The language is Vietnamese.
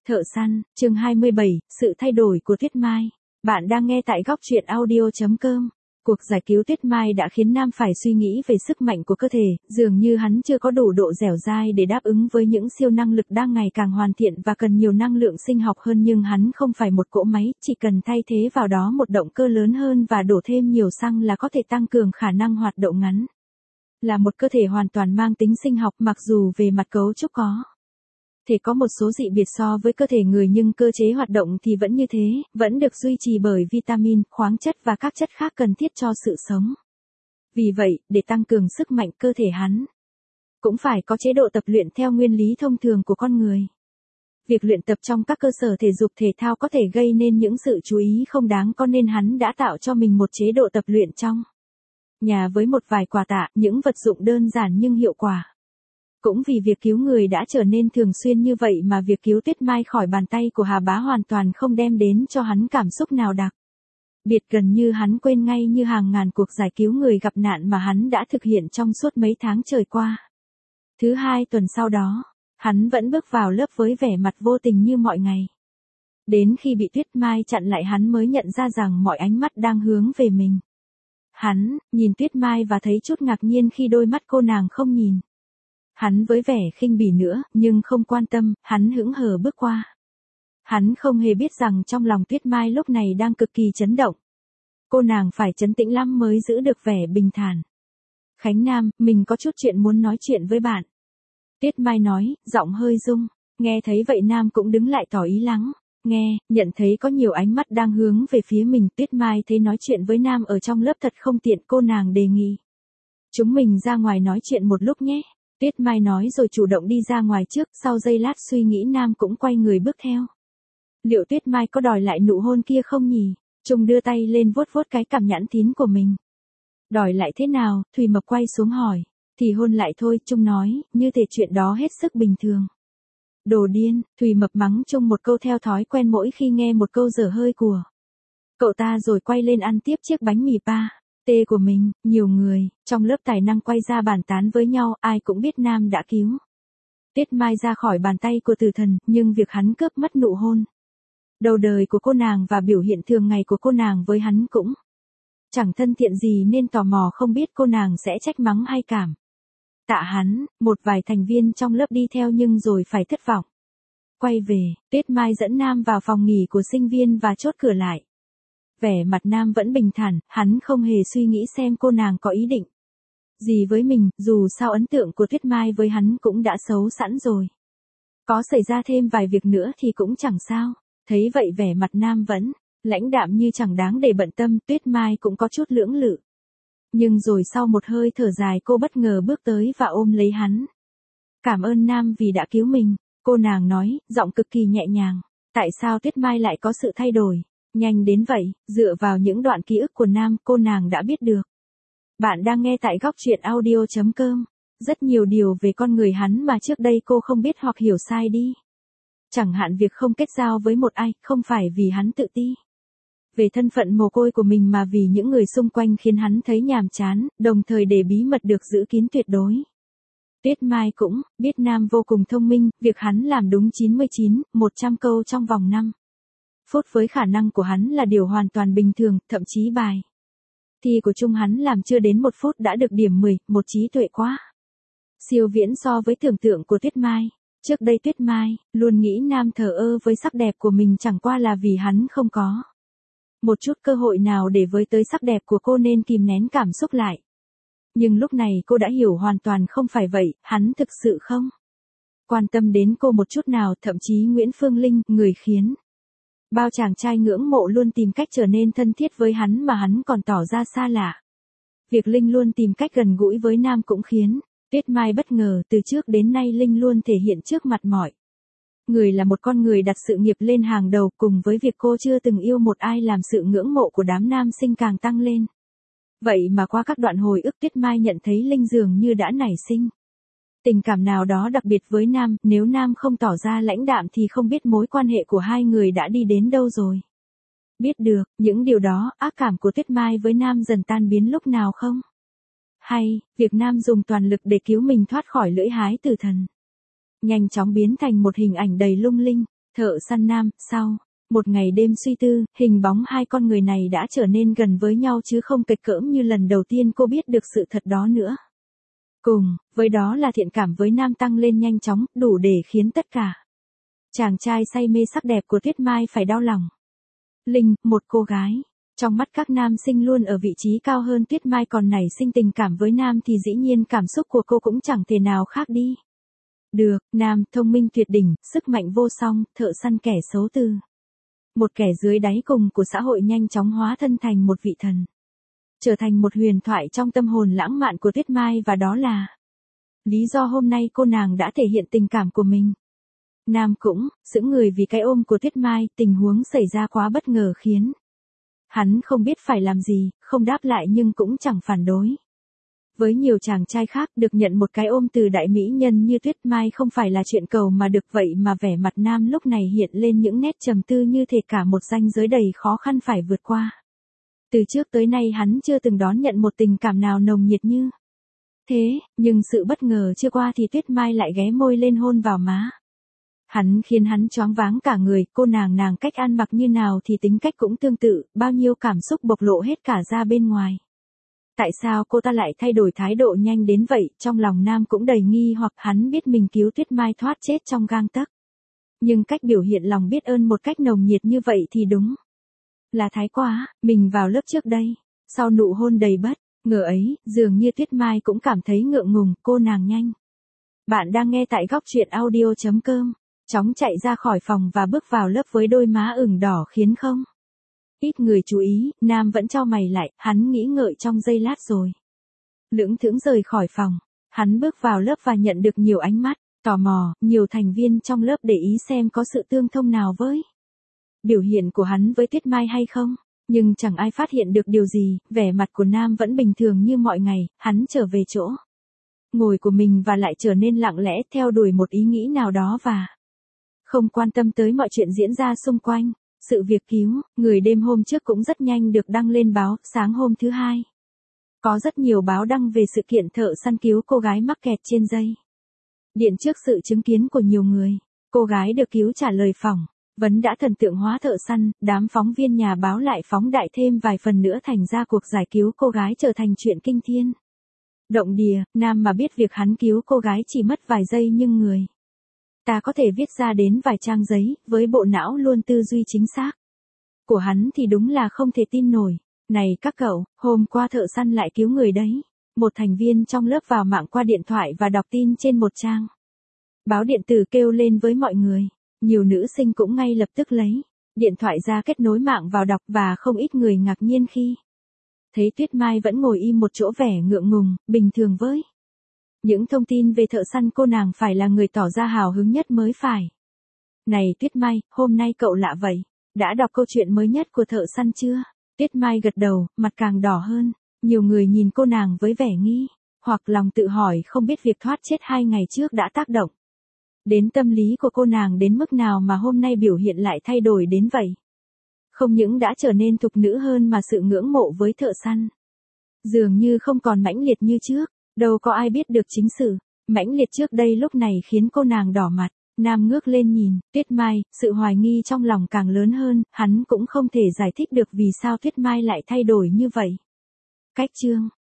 Thợ săn, chương 27, sự thay đổi của Tuyết Mai. Bạn đang nghe tại góc truyện audio.com. Cuộc giải cứu Tuyết Mai đã khiến Nam phải suy nghĩ về sức mạnh của cơ thể, dường như hắn chưa có đủ độ dẻo dai để đáp ứng với những siêu năng lực đang ngày càng hoàn thiện và cần nhiều năng lượng sinh học hơn, nhưng hắn không phải một cỗ máy, chỉ cần thay thế vào đó một động cơ lớn hơn và đổ thêm nhiều xăng là có thể tăng cường khả năng hoạt động ngắn. Là một cơ thể hoàn toàn mang tính sinh học, mặc dù về mặt cấu trúc có thể có một số dị biệt so với cơ thể người, nhưng cơ chế hoạt động thì vẫn như thế, vẫn được duy trì bởi vitamin, khoáng chất và các chất khác cần thiết cho sự sống. Vì vậy, để tăng cường sức mạnh cơ thể hắn, cũng phải có chế độ tập luyện theo nguyên lý thông thường của con người. Việc luyện tập trong các cơ sở thể dục thể thao có thể gây nên những sự chú ý không đáng có, nên hắn đã tạo cho mình một chế độ tập luyện trong nhà với một vài quà tạ, những vật dụng đơn giản nhưng hiệu quả. Cũng vì việc cứu người đã trở nên thường xuyên như vậy mà việc cứu Tuyết Mai khỏi bàn tay của Hà Bá hoàn toàn không đem đến cho hắn cảm xúc nào đặc biệt, gần như hắn quên ngay như hàng ngàn cuộc giải cứu người gặp nạn mà hắn đã thực hiện trong suốt mấy tháng trời qua. Thứ hai tuần sau đó, hắn vẫn bước vào lớp với vẻ mặt vô tình như mọi ngày. Đến khi bị Tuyết Mai chặn lại, hắn mới nhận ra rằng mọi ánh mắt đang hướng về mình. Hắn nhìn Tuyết Mai và thấy chút ngạc nhiên khi đôi mắt cô nàng không nhìn hắn với vẻ khinh bỉ nữa, nhưng không quan tâm, hắn hững hờ bước qua. Hắn không hề biết rằng trong lòng Tuyết Mai lúc này đang cực kỳ chấn động. Cô nàng phải trấn tĩnh lắm mới giữ được vẻ bình thản. Khánh Nam, mình có chút chuyện muốn nói chuyện với bạn. Tuyết Mai nói, giọng hơi rung. Nghe thấy vậy Nam cũng đứng lại tỏ ý lắng nghe, nhận thấy có nhiều ánh mắt đang hướng về phía mình. Tuyết Mai thấy nói chuyện với Nam ở trong lớp thật không tiện, cô nàng đề nghị chúng mình ra ngoài nói chuyện một lúc nhé. Tuyết Mai nói rồi chủ động đi ra ngoài trước, sau giây lát suy nghĩ Nam cũng quay người bước theo. Liệu Tuyết Mai có đòi lại nụ hôn kia không nhỉ? Trung đưa tay lên vuốt vuốt cái cằm nhẵn thín của mình. Đòi lại thế nào? Thùy Mộc quay xuống hỏi. Thì hôn lại thôi, Trung nói, như thể chuyện đó hết sức bình thường. Đồ điên, Thùy Mộc mắng Trung một câu theo thói quen mỗi khi nghe một câu dở hơi của cậu ta, rồi quay lên ăn tiếp chiếc bánh mì pa tê của mình. Nhiều người trong lớp tài năng quay ra bàn tán với nhau, ai cũng biết Nam đã cứu Tuyết Mai ra khỏi bàn tay của tử thần, nhưng việc hắn cướp mất nụ hôn đầu đời của cô nàng và biểu hiện thường ngày của cô nàng với hắn cũng chẳng thân thiện gì, nên tò mò không biết cô nàng sẽ trách mắng hay cảm tạ hắn. Một vài thành viên trong lớp đi theo nhưng rồi phải thất vọng. Quay về, Tuyết Mai dẫn Nam vào phòng nghỉ của sinh viên và chốt cửa lại. Vẻ mặt Nam vẫn bình thản, hắn không hề suy nghĩ xem cô nàng có ý định gì với mình, dù sao ấn tượng của Tuyết Mai với hắn cũng đã xấu sẵn rồi. Có xảy ra thêm vài việc nữa thì cũng chẳng sao. Thấy vậy vẻ mặt Nam vẫn lãnh đạm như chẳng đáng để bận tâm. Tuyết Mai cũng có chút lưỡng lự. Nhưng rồi sau một hơi thở dài, cô bất ngờ bước tới và ôm lấy hắn. Cảm ơn Nam vì đã cứu mình, cô nàng nói, giọng cực kỳ nhẹ nhàng. Tại sao Tuyết Mai lại có sự thay đổi nhanh đến vậy? Dựa vào những đoạn ký ức của Nam, cô nàng đã biết được. Bạn đang nghe tại góc truyện audio.com. Rất nhiều điều về con người hắn mà trước đây cô không biết hoặc hiểu sai đi. Chẳng hạn việc không kết giao với một ai, không phải vì hắn tự ti về thân phận mồ côi của mình, mà vì những người xung quanh khiến hắn thấy nhàm chán, đồng thời để bí mật được giữ kín tuyệt đối. Tuyết Mai cũng biết Nam vô cùng thông minh, việc hắn làm đúng 99/100 câu trong vòng 5 phút với khả năng của hắn là điều hoàn toàn bình thường, thậm chí bài thi của Trung hắn làm chưa đến 1 phút đã được điểm 10, một trí tuệ quá siêu viễn so với tưởng tượng của Tuyết Mai. Trước đây Tuyết Mai luôn nghĩ Nam thờ ơ với sắc đẹp của mình chẳng qua là vì hắn không có một chút cơ hội nào để với tới sắc đẹp của cô nên kìm nén cảm xúc lại. Nhưng lúc này cô đã hiểu hoàn toàn không phải vậy, hắn thực sự không quan tâm đến cô một chút nào. Thậm chí Nguyễn Phương Linh, người khiến bao chàng trai ngưỡng mộ, luôn tìm cách trở nên thân thiết với hắn mà hắn còn tỏ ra xa lạ. Việc Linh luôn tìm cách gần gũi với Nam cũng khiến Tuyết Mai bất ngờ. Từ trước đến nay Linh luôn thể hiện trước mặt mọi người là một con người đặt sự nghiệp lên hàng đầu, cùng với việc cô chưa từng yêu một ai làm sự ngưỡng mộ của đám nam sinh càng tăng lên. Vậy mà qua các đoạn hồi ức, Tuyết Mai nhận thấy Linh dường như đã nảy sinh tình cảm nào đó đặc biệt với Nam. Nếu Nam không tỏ ra lãnh đạm thì không biết mối quan hệ của hai người đã đi đến đâu rồi. Biết được những điều đó, ác cảm của Tuyết Mai với Nam dần tan biến lúc nào không? Hay, việc Nam dùng toàn lực để cứu mình thoát khỏi lưỡi hái tử thần nhanh chóng biến thành một hình ảnh đầy lung linh. Thợ săn nam, sau một ngày đêm suy tư, hình bóng hai con người này đã trở nên gần với nhau chứ không kịch cỡm như lần đầu tiên cô biết được sự thật đó nữa. Cùng với đó là thiện cảm với nam tăng lên nhanh chóng, đủ để khiến tất cả chàng trai say mê sắc đẹp của Tuyết Mai phải đau lòng. Linh, một cô gái, trong mắt các nam sinh luôn ở vị trí cao hơn Tuyết Mai còn nảy sinh tình cảm với nam thì dĩ nhiên cảm xúc của cô cũng chẳng thể nào khác đi được. Nam, thông minh tuyệt đỉnh, sức mạnh vô song, thợ săn kẻ xấu từ một kẻ dưới đáy cùng của xã hội nhanh chóng hóa thân thành một vị thần. Trở thành một huyền thoại trong tâm hồn lãng mạn của Tuyết Mai và đó là lý do hôm nay cô nàng đã thể hiện tình cảm của mình. Nam cũng sững người vì cái ôm của Tuyết Mai, tình huống xảy ra quá bất ngờ khiến hắn không biết phải làm gì, không đáp lại nhưng cũng chẳng phản đối. Với nhiều chàng trai khác, được nhận một cái ôm từ đại mỹ nhân như Tuyết Mai không phải là chuyện cầu mà được, vậy mà vẻ mặt Nam lúc này hiện lên những nét trầm tư như thể cả một ranh giới đầy khó khăn phải vượt qua. Từ trước tới nay hắn chưa từng đón nhận một tình cảm nào nồng nhiệt như thế, nhưng sự bất ngờ chưa qua thì Tuyết Mai lại ghé môi lên hôn vào má. Hắn khiến hắn choáng váng cả người, cô nàng cách ăn mặc như nào thì tính cách cũng tương tự, bao nhiêu cảm xúc bộc lộ hết cả ra bên ngoài. Tại sao cô ta lại thay đổi thái độ nhanh đến vậy, trong lòng Nam cũng đầy nghi hoặc hắn biết mình cứu Tuyết Mai thoát chết trong gang tấc. Nhưng cách biểu hiện lòng biết ơn một cách nồng nhiệt như vậy thì đúng là thái quá. Mình vào lớp trước đây, sau nụ hôn đầy bất ngờ ấy, dường như Tuyết Mai cũng cảm thấy ngượng ngùng, cô nàng nhanh. Bạn đang nghe tại góc truyện audio.com. Chóng chạy ra khỏi phòng và bước vào lớp với đôi má ửng đỏ khiến không ít người chú ý. Nam vẫn chau mày lại, hắn nghĩ ngợi trong giây lát rồi lững thững rời khỏi phòng. Hắn bước vào lớp và nhận được nhiều ánh mắt tò mò, nhiều thành viên trong lớp để ý xem có sự tương thông nào với biểu hiện của hắn với Tuyết Mai hay không. Nhưng chẳng ai phát hiện được điều gì, vẻ mặt của Nam vẫn bình thường như mọi ngày, hắn trở về chỗ ngồi của mình và lại trở nên lặng lẽ theo đuổi một ý nghĩ nào đó và không quan tâm tới mọi chuyện diễn ra xung quanh. Sự việc cứu người đêm hôm trước cũng rất nhanh được đăng lên báo. Sáng hôm thứ Hai, có rất nhiều báo đăng về sự kiện thợ săn cứu cô gái mắc kẹt trên dây điện. Trước sự chứng kiến của nhiều người, cô gái được cứu trả lời phỏng vấn đã thần tượng hóa thợ săn. Đám phóng viên nhà báo lại phóng đại thêm vài phần nữa, thành ra cuộc giải cứu cô gái trở thành chuyện kinh thiên động địa. Nam mà biết việc hắn cứu cô gái chỉ mất vài giây nhưng người ta có thể viết ra đến vài trang giấy, với bộ não luôn tư duy chính xác của hắn thì đúng là không thể tin nổi. Này các cậu, hôm qua thợ săn lại cứu người đấy. Một thành viên trong lớp vào mạng qua điện thoại và đọc tin trên một trang báo điện tử kêu lên với mọi người. Nhiều nữ sinh cũng ngay lập tức lấy điện thoại ra kết nối mạng vào đọc và không ít người ngạc nhiên khi thấy Tuyết Mai vẫn ngồi im một chỗ, vẻ ngượng ngùng, bình thường với những thông tin về thợ săn. Cô nàng phải là người tỏ ra hào hứng nhất mới phải. Này Tuyết Mai, hôm nay cậu lạ vậy, đã đọc câu chuyện mới nhất của thợ săn chưa? Tuyết Mai gật đầu, mặt càng đỏ hơn. Nhiều người nhìn cô nàng với vẻ nghi hoặc lòng tự hỏi không biết việc thoát chết 2 ngày trước đã tác động đến tâm lý của cô nàng đến mức nào mà hôm nay biểu hiện lại thay đổi đến vậy. Không những đã trở nên thục nữ hơn mà sự ngưỡng mộ với thợ săn dường như không còn mãnh liệt như trước. Đâu có ai biết được chính sự mãnh liệt trước đây lúc này khiến cô nàng đỏ mặt. Nam ngước lên nhìn Tuyết Mai, sự hoài nghi trong lòng càng lớn hơn. Hắn cũng không thể giải thích được vì sao Tuyết Mai lại thay đổi như vậy. Cách chương